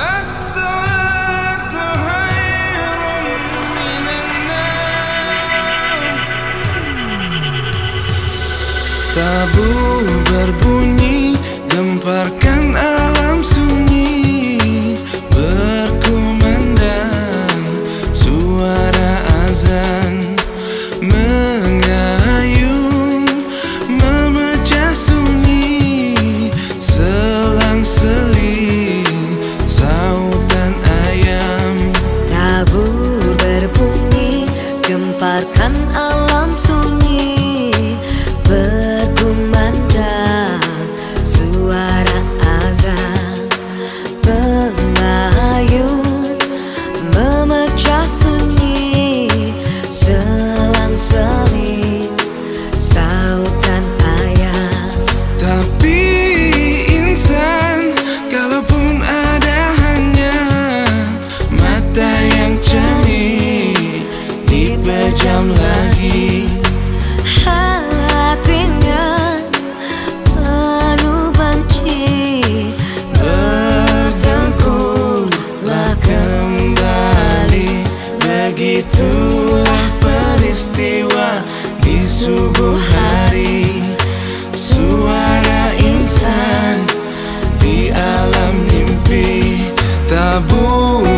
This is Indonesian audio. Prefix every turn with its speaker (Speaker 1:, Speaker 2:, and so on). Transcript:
Speaker 1: As-salatu khairun minan naum. Tabur berbunyi, gemparkan alam sunyi, berkumandang suara azan, mengayun, memecah sunyi, selang-seling sautan ayam.
Speaker 2: Tabur berbunyi, gemparkan alam sunyi, berkumandang suara azan, mengayun, memecah sunyi, selang-seling sautan ayam.
Speaker 1: Tapi insan, kalaupun ada hanya mata yang cernih, dipejam lagi.
Speaker 2: Hatinya penuh benci,
Speaker 1: Bertengkurlah kembali. Begitulah peristiwa di subuh hari. Suara insan di alam mimpi. Tabur